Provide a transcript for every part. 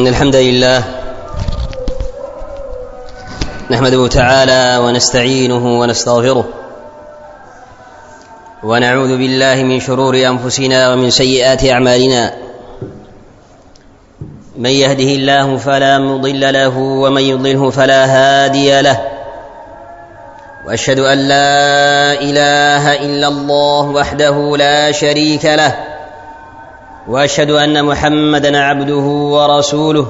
إن الحمد لله نحمده تعالى ونستعينه ونستغفره ونعوذ بالله من شرور أنفسنا ومن سيئات أعمالنا. من يهده الله فلا مضل له ومن يضلله فلا هادي له، وأشهد أن لا إله إلا الله وحده لا شريك له، وأشهد أن محمدًا عبده ورسوله.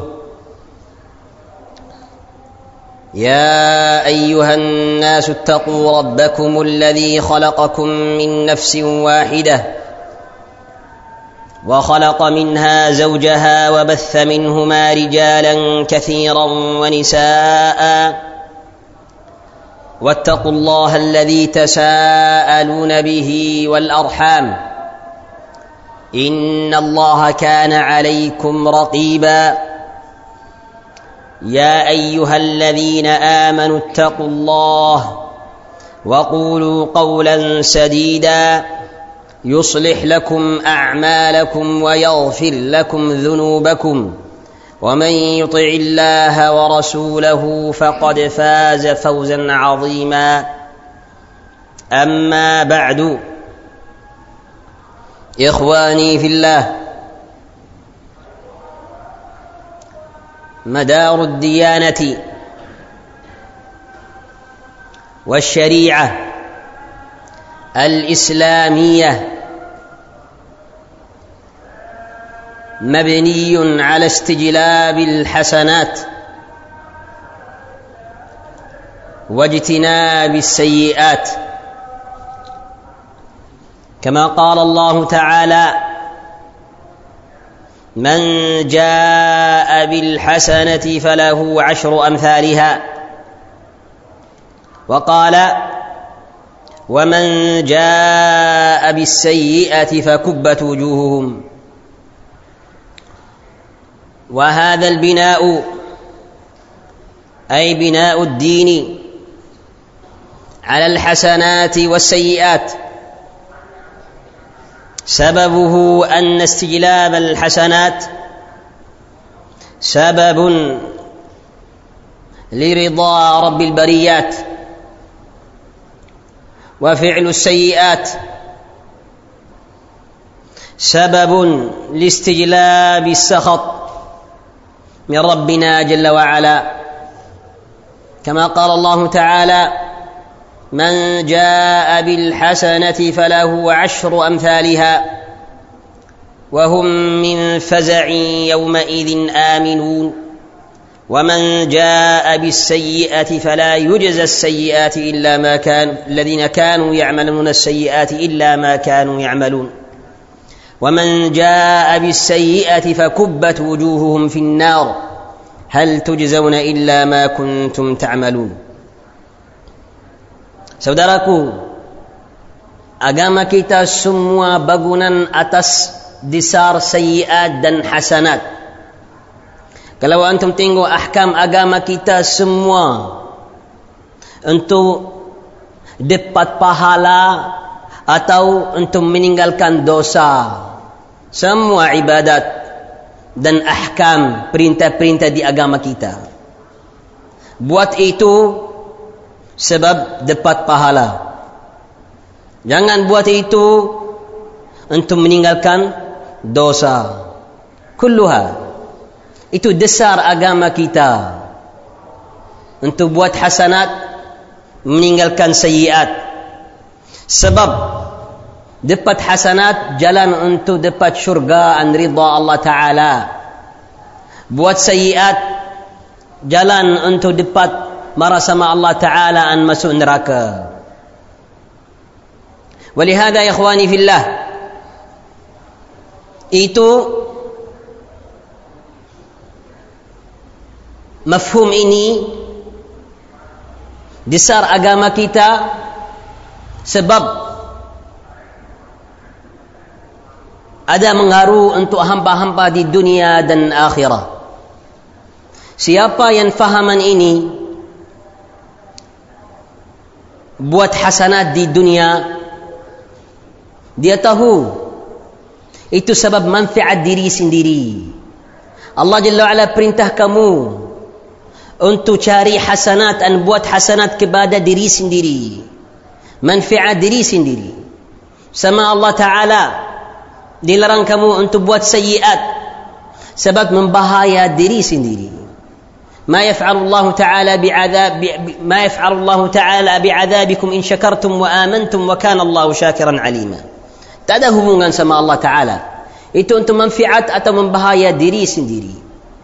يا أيها الناس اتقوا ربكم الذي خلقكم من نفس واحدة وخلق منها زوجها وبث منهما رجالا كثيرا ونساء، واتقوا الله الذي تساءلون به والأرحام، إن الله كان عليكم رقيبا. يا أيها الذين آمنوا اتقوا الله وقولوا قولا سديدا يصلح لكم أعمالكم ويغفر لكم ذنوبكم، ومن يطع الله ورسوله فقد فاز فوزا عظيما. أما بعد، إخواني في الله، مدار الديانة والشريعة الإسلامية مبني على استجلاب الحسنات واجتناب السيئات، كما قال الله تعالى: من جاء بالحسنة فله 10 أمثالها، وقال: ومن جاء بالسيئة فكبت وجوههم. وهذا البناء أي بناء الدين على الحسنات والسيئات سببه أن استجلاب الحسنات سبب لرضا رب البريات، وفعل السيئات سبب لاستجلاب السخط من ربنا جل وعلا، كما قال الله تعالى: من جاء بالحسنة فله 10 أمثالها وهم من فزع يومئذ آمنون، ومن جاء بالسيئة فلا يجزى السيئات إلا ما كانوا الذين كانوا يعملون السيئات إلا ما كانوا يعملون، ومن جاء بالسيئة فكبت وجوههم في النار هل تجزون إلا ما كنتم تعملون. Saudaraku, agama kita semua bangunan atas dasar sayyiat dan hasanat. Kalau antum tengok ahkam agama kita semua untuk dapat pahala atau untuk meninggalkan dosa, semua ibadat dan ahkam perintah-perintah di agama kita. Buat itu sebab dapat pahala. Jangan buat itu untuk meninggalkan dosa. Kulluha. Itu dasar agama kita. Untuk buat hasanat, meninggalkan sayyiat. Sebab dapat hasanat jalan untuk dapat syurga dan ridha Allah Ta'ala. Buat sayyiat jalan untuk dapat marah sama Allah Ta'ala dan masuk neraka. Walihada ya ikhwani fillah, itu mafhum ini dasar agama kita, sebab ada mengaruh untuk hamba-hamba di dunia dan akhirah. Siapa yang fahaman ini buat hasanat di dunia, dia tahu itu sebab manfaat diri sendiri. Allah Jalla wa'ala perintah kamu untuk cari hasanat dan buat hasanat kepada diri sendiri, manfaat diri sendiri. Sama Allah Ta'ala dilarang kamu untuk buat sayyiat sebab membahaya diri sendiri. ما يفعل الله تعالى بعذابكم إن شكرتم وآمنتم وكان الله شاكرا عليما. Tak ada hubungan sama Allah Ta'ala. Itu untuk manfaat atau membahaya diri sendiri.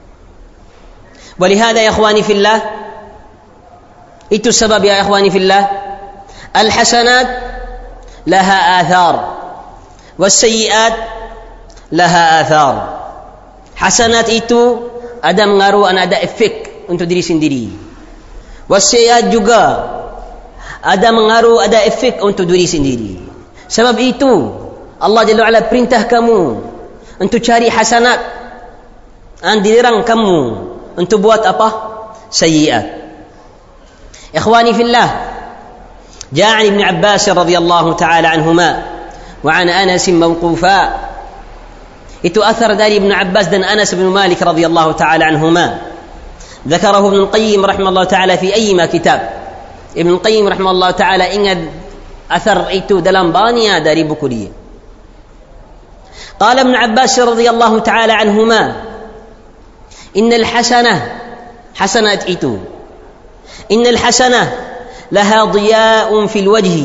ولهذا يا إخواني في الله, itu sebab ya إخواني في الله, الحسنات لها آثار والسيئات لها آثار. Hasanat itu ada mengaruh dan ada efek untuk diri sendiri. Wasiat juga ada mengaruh, ada efek untuk diri sendiri. Sebab itu Allah Jalla wa'ala perintah kamu untuk cari hasanat dan dilarang kamu untuk buat apa? Sayyiat. Ikhwani fillah, jaa Ibn Abbas radhiyallahu ta'ala anhuma wa an Anas mawqufa. Itu athar dari Ibn Abbas dan Anas bin Malik radhiyallahu ta'ala anhuma. ذكره ابن القيم رحمه الله تعالى في أي ما كتاب. ابن القيم رحمه الله تعالى ingat athar itu dalam banyak dari buku dia. قال ابن عباس رضي الله تعالى عنهما إن الحسنة حسنات itu إن الحسنة لها ضياء في الوجه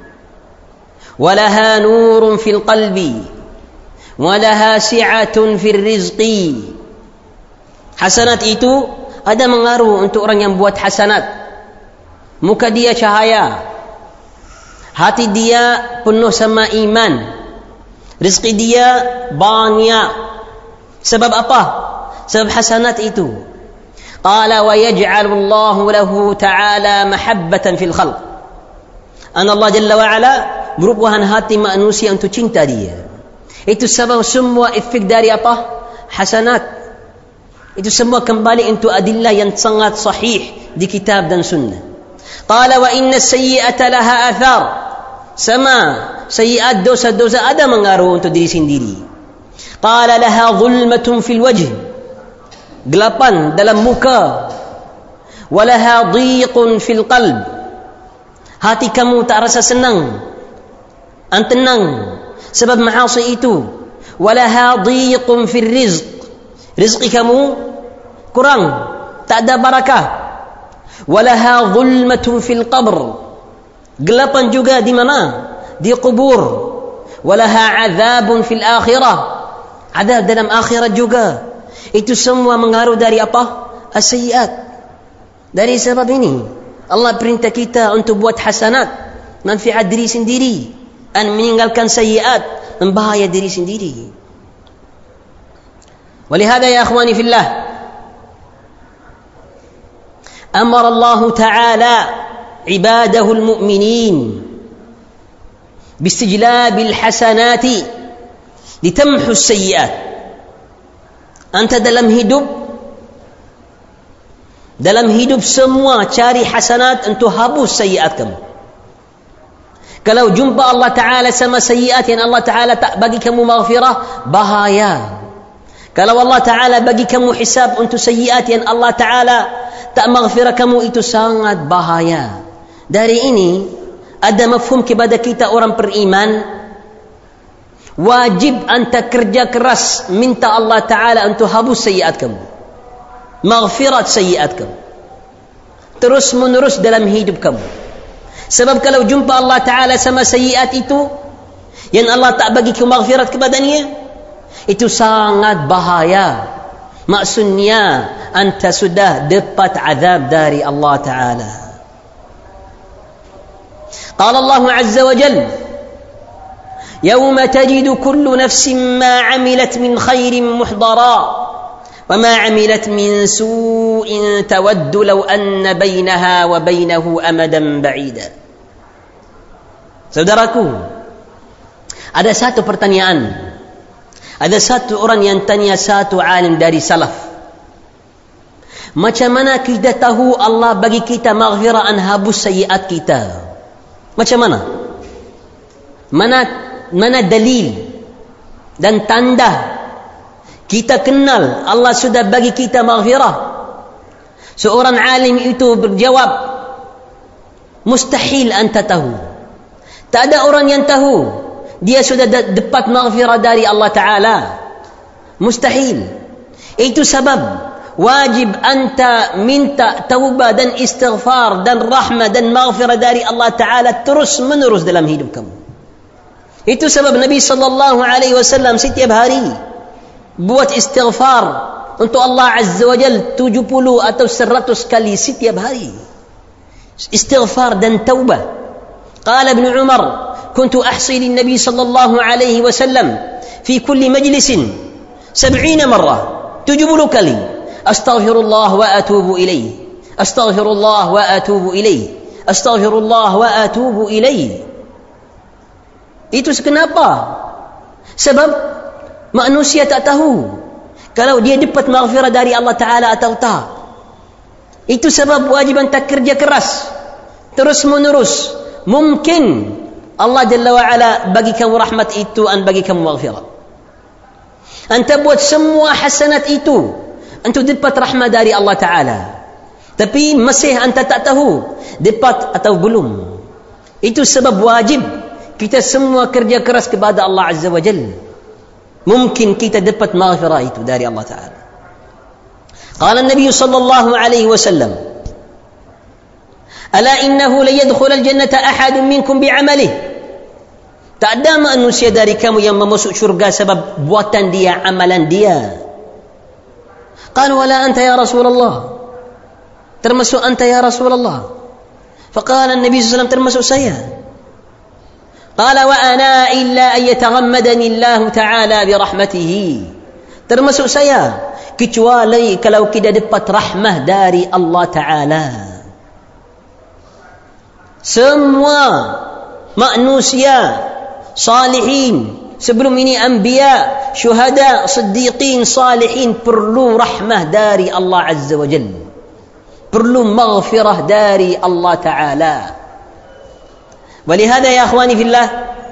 ولها نور في القلب ولها سعة في الرزق. Hasanat itu ada mengaruh untuk orang yang buat hasanat. Muka dia cahaya, hati dia penuh sama iman, rezeki dia banyak. Sebab apa? Sebab hasanat itu. Qala wa yaj'alu Allahu lahu ta'ala mahabbatan fil khalq. Allah Jalla wa Ala berubahkan hati manusia untuk cinta dia. Itu sebab semua efek dari apa? Hasanat. Itu semua kembali untuk adillah yang sangat sahih di kitab dan sunnah. Qala wa inna as-sayyi'ata laha athar. Sama sayyiat, dosa-dosa ada mengaruh untuk diri sendiri. Qala laha zulmatun fil wajh, gelapan dalam muka. Wa laha dhiqun fil qalb, hati kamu tak rasa senang dan tenang sebab maasi itu. Wa laha dhiqun fil rizq, rizki kamu kurang, tak ada barakah. Walaha zulmatun fil qabr, gelapan juga di mana? Di kubur. Walaha azabun fil akhirah, azab dalam akhirat juga. Itu semua mengaruh dari apa? As-sayyiat. Dari sebab ini Allah perintah kita untuk buat hasanat, manfaat diri sendiri, dan meninggalkan sayyiat, membahaya diri sendiri. ولهذا يا أخواني في الله أمر الله تعالى عباده المؤمنين باستجلاب الحسنات لتمحو السيئات. أنت dalam hidup semua cari hasanat untuk hapus sayyiat kamu. Kalau jumpa Allah Ta'ala sama sayyiat yang Allah Ta'ala tak bagi kamu maghfirah, bahaya. Kalau Allah Ta'ala bagi kamu hisab untuk sayyiat yang Allah Ta'ala tak maghfirah kamu, itu sangat bahaya. Dari ini ada mafhum kepada kita orang beriman, wajib anda kerja keras minta Allah Ta'ala untuk hapus sayyiat kamu, maghfirat sayyiat kamu, terus menerus dalam hidup kamu. Sebab kalau jumpa Allah Ta'ala sama sayyiat itu yang Allah tak bagi kamu maghfirat kepadanya, itu sangat bahaya. Maksudnya anda sudah dapat azab dari Allah Ta'ala. Qala Allah Azza wa Jalla, Yawma tajidu kullu nafsin ma amilat min khairin muhdara wa ma amilat min su'in tawaddu law anna bainaha wa bainahu amadan ba'ida. Saudaraku, ada satu pertanyaan. Ada satu orang yang tanya satu alim dari salaf, macam mana kita tahu Allah bagi kita maghfirah dan hapus sayyiat kita? Macam mana? Mana dalil dan tanda kita kenal Allah sudah bagi kita maghfirah. Seorang alim itu berjawab, mustahil anta tahu. Tak ada orang yang tahu dia sudah dapat maghfirah dari Allah Ta'ala. Mustahil. Itu sebab wajib anta minta taubat dan istighfar dan rahmah dan maghfirah dari Allah Ta'ala terus menerus dalam hidup kamu. Itu sebab Nabi SAW setiap hari buat istighfar untuk Allah Azza wa Jal 70 atau 100 kali setiap hari. Istighfar dan taubah. Qala Ibn Umar, kuntu ahsi lin-Nabi sallallahu alaihi wasallam fi kulli majlisin 70 marrah, 70 kali. Astaghfirullah wa atubu ilaih. Astaghfirullah wa atubu ilaih. Astaghfirullah wa atubu ilaih. Itu kenapa? Sebab manusia tak tahu kalau dia dapat maghfirah dari Allah Ta'ala atau tak. Itu sebab wajib anta kerja keras terus menerus. Mungkin Allah Jalla wa'ala bagi kamu rahmat itu dan bagi kamu maghfirah. Anta buat semua hasanat itu untuk dapat rahmat dari Allah Ta'ala, tapi masih anta tak tahu dapat atau belum. Itu sebab wajib kita semua kerja keras kepada Allah Azza wa Jalla. Mungkin kita dapat maghfirah itu dari Allah Ta'ala. Qala Nabi sallallahu alaihi wasallam, ala innahu la yadkhul al-jannata ahadun minkum bi'amalihi. Tak ada manusia dari kamu yang masuk syurga sebab buatan dia, amalan dia. Qalu wala anta ya Rasulullah. Termasuk anta ya Rasulullah. Faqala Nabi sallallahu alaihi wasallam, termasuk saya. Qala wa ana illa an yataghammadani Allah Ta'ala bi rahmatihi. Termasuk saya kecuali kalau kita dapat rahmah dari Allah Ta'ala. Semua manusia salihin sebelum ini, anbiya, syuhada, siddiqin, salihin, perlu rahmah dari Allah Azza wa Jalla, perlu maghfirah dari Allah Ta'ala. Walihada ya akhwani fillah,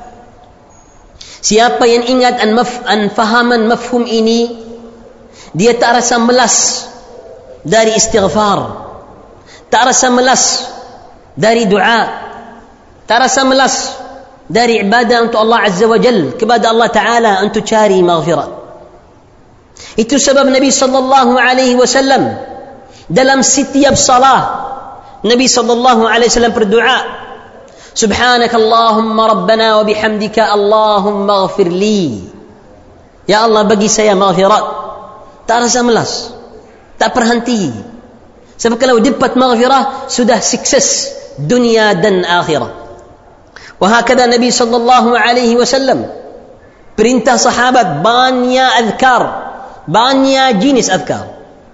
siapa yang ingat an fahaman mafhum ini, dia tak rasa melas dari istighfar, tak rasa melas dari doa, tak rasa melas dari ibadah untuk Allah Azza wa Jal, kepada Allah Ta'ala untuk cari maghfirah. Itu sebab Nabi sallallahu alaihi wasallam dalam setiap salah Nabi sallallahu alaihi wasallam berdoa, Subhanakallahumma rabbana wa bihamdika Allahumma ghafir li. Ya Allah, bagi saya maghfirat. Tak rasa melas, tak berhenti. Sebab kalau dapat maghfirah sudah sukses dunia dan akhirat. Wahakadha Nabi sallallahu alaihi wasallam perintah sahabat banyak azkar, banyak jenis azkar.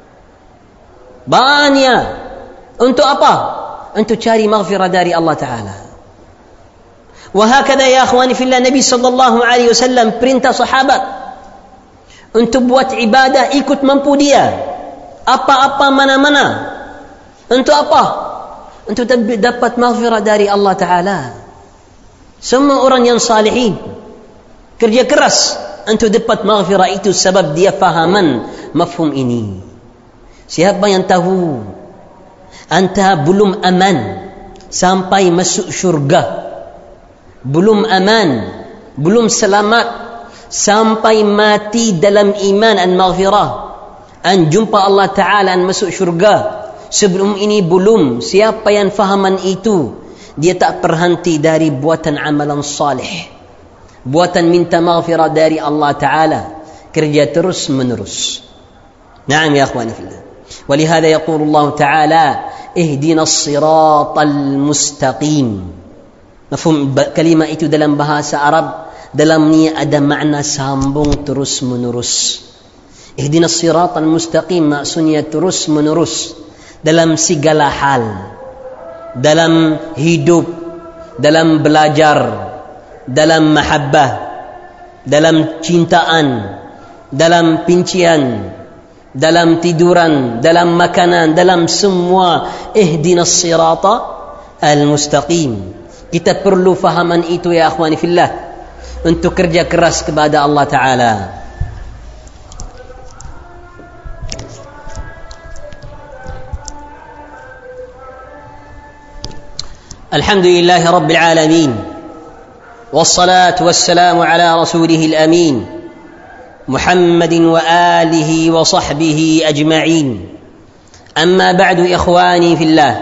Banyak. Untuk apa? Untuk cari maghfirah dari Allah Ta'ala. Wahakadha ya akhwani fillah, Nabi sallallahu alaihi wasallam perintah sahabat untuk buat ibadah ikut mampu dia, apa-apa mana-mana. Untuk apa? Untuk dapat maghfirah dari Allah Ta'ala. Semua orang yang salihin kerja keras untuk dapat maghfirah itu sebab dia fahaman mafhum ini. Siapa yang tahu anta belum aman sampai masuk syurga, belum aman, belum selamat sampai mati dalam iman dan maghfirah, dan jumpa Allah Ta'ala dan masuk syurga, sebelum ini belum. Siapa yang fahaman itu, dia tak berhenti dari buatan amalan salih, buatan minta maghfirah dari Allah Ta'ala, kerja terus menerus. Naam ya akhwani fillah. Walihada yaqulu Allah Ta'ala, ihdina as-siratal mustaqim. Mafhum kalimah itu dalam bahasa Arab, dalamnya ada makna sambung terus menerus. Ihdina as-siratal mustaqim maksudnya terus menerus dalam segala hal, dalam hidup, dalam belajar, dalam mahabbah, dalam cintaan, dalam pincian, dalam tiduran, dalam makanan, dalam semua. Ihdinas sirata al-mustaqim. Kita perlu fahaman itu ya akhwani fillah untuk kerja keras kepada Allah Ta'ala. الحمد لله رب العالمين، والصلاة والسلام على رسوله الأمين محمد وآله وصحبه أجمعين. أما بعد، إخواني في الله،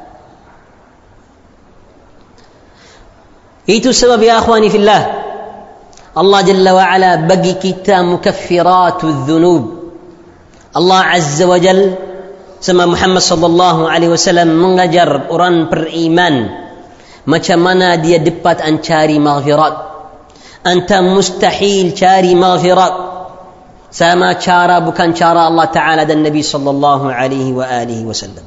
itu sebab ya akhwani fillah, Allah Jalla wa'ala bagi kita mukaffiratul dhunub. Allah Azza wa Jal sama Muhammad sallallahu alaihi wasallam mengajar orang beriman macam mana dia dapat cari maghfirat. Anta mustahil cari maghfirat sama cara, bukan cara Allah Ta'ala dan Nabi sallallahu alaihi wa alihi wasallam.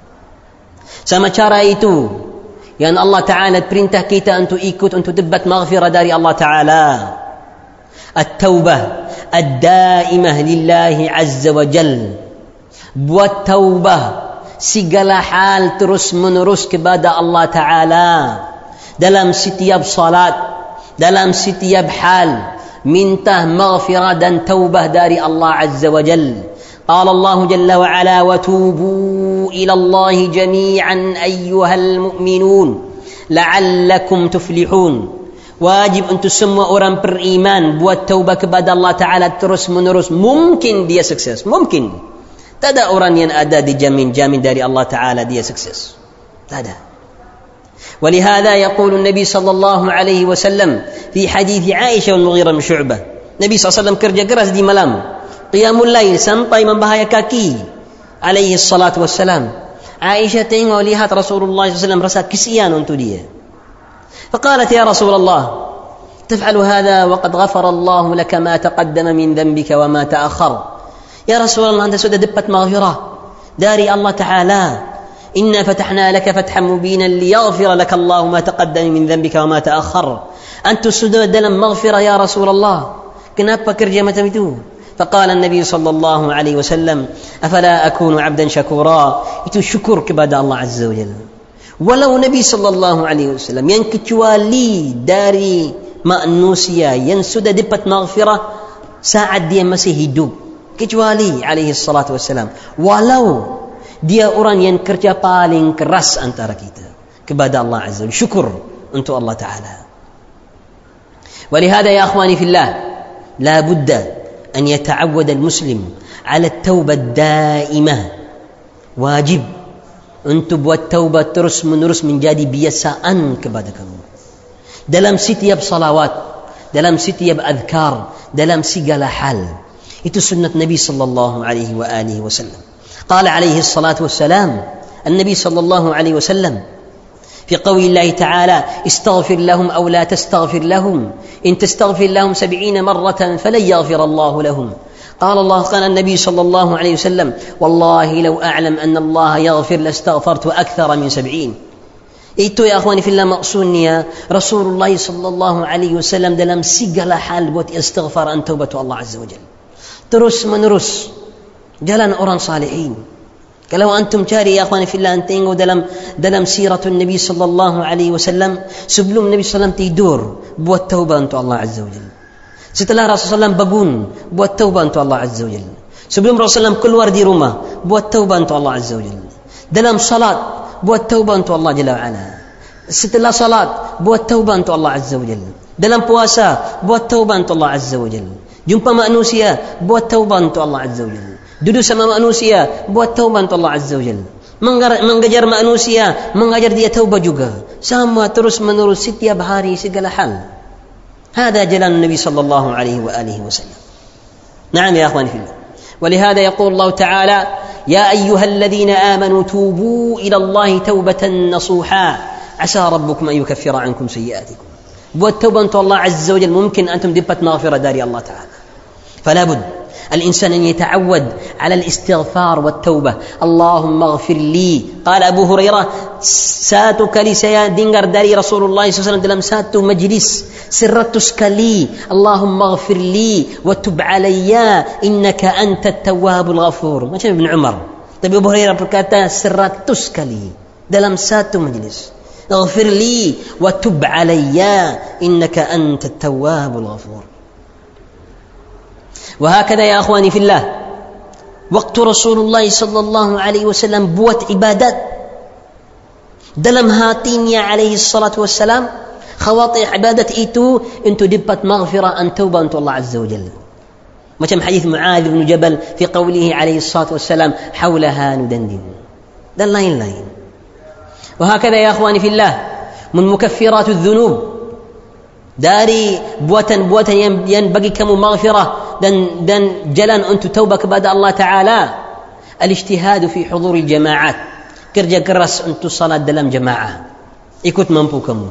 Sama cara itu yang Allah Ta'ala perintah kita untuk ikut untuk dapat maghfirah dari Allah Ta'ala. At-taubah ad-daimah lillahi azza wa jal. Buat taubah segala hal terus menerus kepada Allah Ta'ala dalam setiap salat, dalam setiap hal minta maghfirah dan taubah dari Allah Azza wa Jal. Qala Allah Jalla wa Ala, wa tubu ila Allah jami'an ayyuhal mu'minun la'allakum tuflihun. Wajib untuk semua orang beriman buat taubah kepada Allah Ta'ala terus menerus. Mungkin dia sukses, mungkin. Tak ada orang yang ada dijamin-jamin dari Allah Ta'ala dia sukses. Tak ada. ولهذا يقول النبي صلى الله عليه وسلم في حديث عائشة والمغيرة بن شعبة. Nabi SAW kerja keras di malam, qiyamul lail sampai membahaya kaki alaihi salatu wassalam. Aisyah tengok lihat Rasulullah SAW rasa kesian untuk dia. فقالت يا رسول الله تفعل هذا وقد غفر الله لك ما تقدم من ذنبك وما تأخر. Ya Rasulullah, anda sudah dapat maghfirah dari Allah Ta'ala. Inna fatahna laka fathan mubinan liyaghfira laka Allah ma taqaddama min dhanbika wa ma ta'akhkhar. Antu sudah dalam maghfirah ya Rasulullah. Kenapa kerja macam itu? Faqala Nabi sallallahu alaihi wasallam, afala akunu 'abdan syakura. Itu syukur kepada Allah Azza wa Jalla. Walau Nabi sallallahu alaihi wasallam yang kecuali dari manusia yang sudah dapat maghfirah saat dia masih hidup, kecuali alaihi salatu wassalam, walau dia orang yang kerja paling keras antara kita kepada Allah Azza wa Jalla, syukur untuk Allah Ta'ala. ولهذا يا أخواني في الله لا بد أن يتعود المسلم على التوبة الدائمة. wajib untuk buat taubat terus menerus menjadi biasaan kepada kamu dalam setiap salawat, dalam setiap adhkar, dalam segala hal. Itu sunnat Nabi sallallahu alaihi wa alihi wasallam. Qala alaihi salatu wassalam, النبي صلى الله عليه وسلم في قول الله تعالى استغفر لهم أو لا تستغفر لهم إن تستغفر لهم 70 مرة فلن يغفر الله لهم. قال النبي صلى الله عليه وسلم والله لو أعلم أن الله يغفر لاستغفرت أكثر من 70. Itu ya akhwani fillah maksudnya Rasulullah sallallahu alaihi wasallam dalam segala hal buat istighfar an taubatu Allah Azza wa Jalla. Terus menerus jalan orang salihin. Kalau antum cari ya akhwani fillah, tengok dalam siratul Nabi sallallahu alaihi wasallam, sebelum Nabi sallallahu tidur buat taubat untuk Allah Azza wa Jalla. Setelah Rasulullah bangun buat taubat untuk Allah Azza wa Jalla. Sebelum Rasulullah keluar di rumah buat taubat untuk Allah Azza wa Jalla. Dalam salat buat taubat untuk Allah Jalla wa Ala. Setelah salat buat taubat untuk Allah Azza wa Jalla. Dalam puasa buat taubat untuk Allah Azza wa Jalla. Jumpa manusia buat taubat untuk Allah Azza wa Jalla. Duduk sama manusia buat taubat untuk Allah Azza wa Jalla. Mengajar manusia, mengajar dia taubat juga. Sama terus menerus setiap hari segala hal. هذا جلال النبي صلى الله عليه وآله وسلم. نعم يا أخواني في الله. ولهذا يقول الله تعالى يا أيها الذين آمنوا توبوا إلى الله توبة نصوحا عسى ربكم أن يكفر عنكم سيئاتكم. buat taubat untuk Allah Azza wa Jalla, mungkin antum dapat maghfirah dari Allah Ta'ala. فلا بد الإنسان أن يتعود على الاستغفار والتوبة. اللهم اغفر لي. قال أبو هريرة satu kali saya dengar dari Rasulullah SAW dalam satu majlis 100 kali Allahumma ghafir li wa tub alayya innaka antat tawwabul ghafur, macam Ibn Umar. Tapi Abu Hurairah berkata 100 kali dalam satu majlis, ghafir li wa tub alayya innaka antat tawwabul ghafur. وهكذا يا أخواني في الله وقت رسول الله صلى الله عليه وسلم buat ibadat dalam hatinya alaihi salatu wassalam, khawatir ibadat itu untuk dapat maghfirah dan taubat untuk Allah azza wa jalla. Macam hadis Muadz bin Jabal fi qawlihi alaihi salatu wassalam, haulaha nudandin, dan lain-lain. Wahakadha ya akhwani fillah, min mukaffiratudz dzunub, dari buatan-buatan yang bagi kamu maghfirah dan jalan untuk taubat kepada Allah Ta'ala, al-ijtihad fi huduril jama'at, kerja keras untuk salat dalam jamaah, ikut mampu kamu.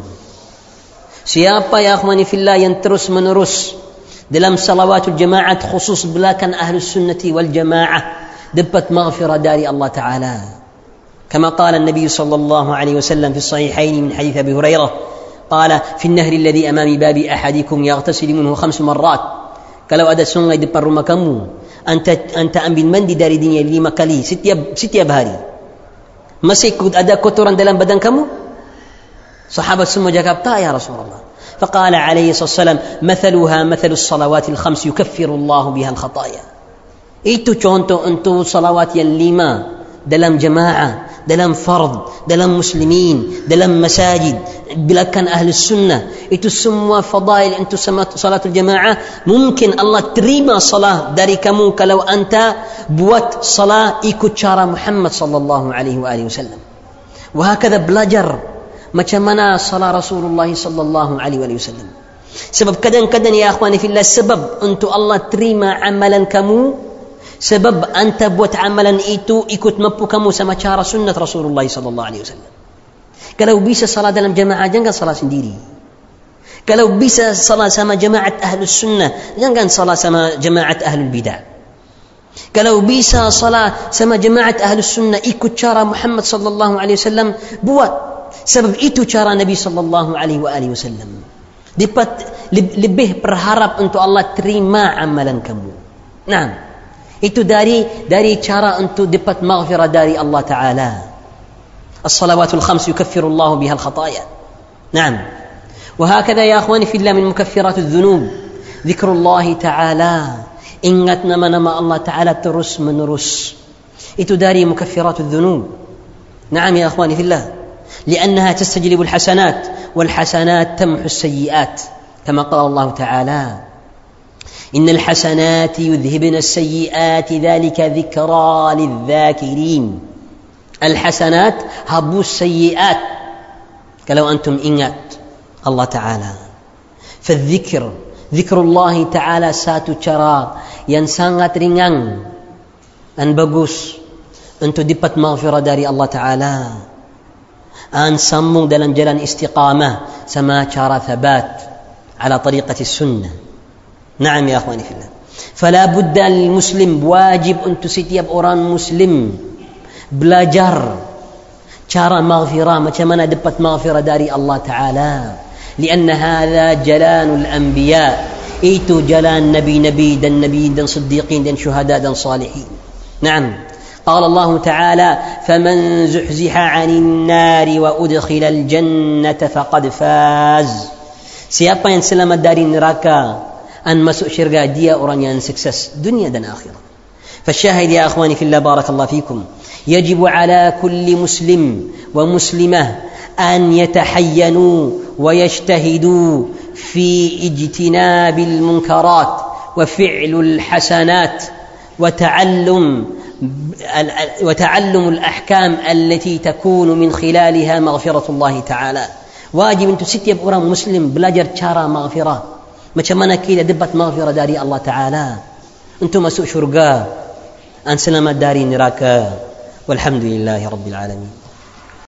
Siapa ya akhwani fillah yang terus menerus dalam salawatul jamaat, khusus belakang ahlus sunnati wal jamaah, dapat maghfirah dari Allah Ta'ala. Kama qala Nabi sallallahu alaihi wasallam fi sahihain min hadith Abi Hurairah, qala fi an-nahr alladhi amami babi ahadikum yaghtasil minhu 5 marrat. Kalau ada sungai depan rumah kamu, anta ambil mandi dari dinya 5 kali setiap hari, masih ada kotoran dalam badan kamu? Sahabat semua jawab, tak ya Rasulullah. فقال عليه الصلاة والسلام مثلها مثل الصلوات الخمس يكفر الله بها الخطايا. Itu contoh untuk salawat yang 5 dalam jamaah, dalam fard, dalam muslimin, dalam masajid, belakang ahli sunnah. Itu semua fadail untuk salatul jamaah. Mungkin Allah terima salat dari kamu kalau anta buat salat ikut cara Muhammad sallallahu alaihi wasallam. Wahakadha belajar macam mana salat Rasulullah sallallahu alaihi wasallam. Sebab kadang-kadang ya akhwani fillah, sebab untuk Allah terima amalan kamu, sebab anta buat amalan itu ikut mampu kamu sama cara sunnah Rasulullah sallallahu alaihi wasallam. Kalau bisa salat dalam jamaah, jangan salat sendiri. Kalau bisa salat sama jamaat ahlus sunnah, jangan salat sama jamaat ahlul bidah. Kalau bisa salat sama jamaat ahlus sunnah, ikut cara Muhammad sallallahu alaihi wasallam, buat. Sebab itu cara Nabi sallallahu alaihi wasallam. Dapat lebih berharap untuk Allah terima amalan kamu. Nah, itu dari cara untuk dapat maghfirah dari Allah Ta'ala. As-salawatul khams yukaffiru Allah biha al-khataya. Naam. وهكذا يا أخواني في الله من مكفرات الذنوب ذكر الله تعالى. Ingat nama-nama Allah Ta'ala terus menerus. Itu dari مكفرات الذنوب. نعم يا أخواني في الله، لأنها تستجلب الحسنات، والحسنات تمحو السيئات، كما قال الله تعالى إن الحسنات يذهبن السيئات ذلك ذكرى للذاكرين. الحسنات هبو السيئات kalau أنتم ingat Allah Ta'ala. فالذكر ذكر الله تعالى satu cara yang sangat ringan dan bagus untuk dapat maghfirah dari Allah Ta'ala. أن sambung dalam jalan istiqamah sama cara thabat على طريقة السنة. نعم يا أخواني في الله، فلا بد للمسلم، واجب untuk setiap orang muslim belajar cara maghfirah, macam mana dapat maghfirah dari Allah Ta'ala. لأن هذا جلال الأنبياء، itu jalan nabi-nabi dan siddiqin dan syuhada dan salihin. نعم. قال الله تعالى فمن زحزح عن النار وأدخل الجنة فقد فاز. Siapa yang selamat dari neraka dan masuk syurga, dia orang yang sukses dunia dan akhirat. فالشاهد يا أخواني في الله بارك الله فيكم، يجب على كل مسلم ومسلمة أن يتحينوا ويجتهدوا في اجتناب المنكرات وفعل الحسنات وتعلم الأحكام التي تكون من خلالها مغفرة الله تعالى. واجب untuk setiap orang muslim belajar cara maghfirah, macam mana kita dapat maghfirah dari Allah Ta'ala untuk masuk syurga dan selamat dari neraka. Walhamdulillahi Rabbil Alamin.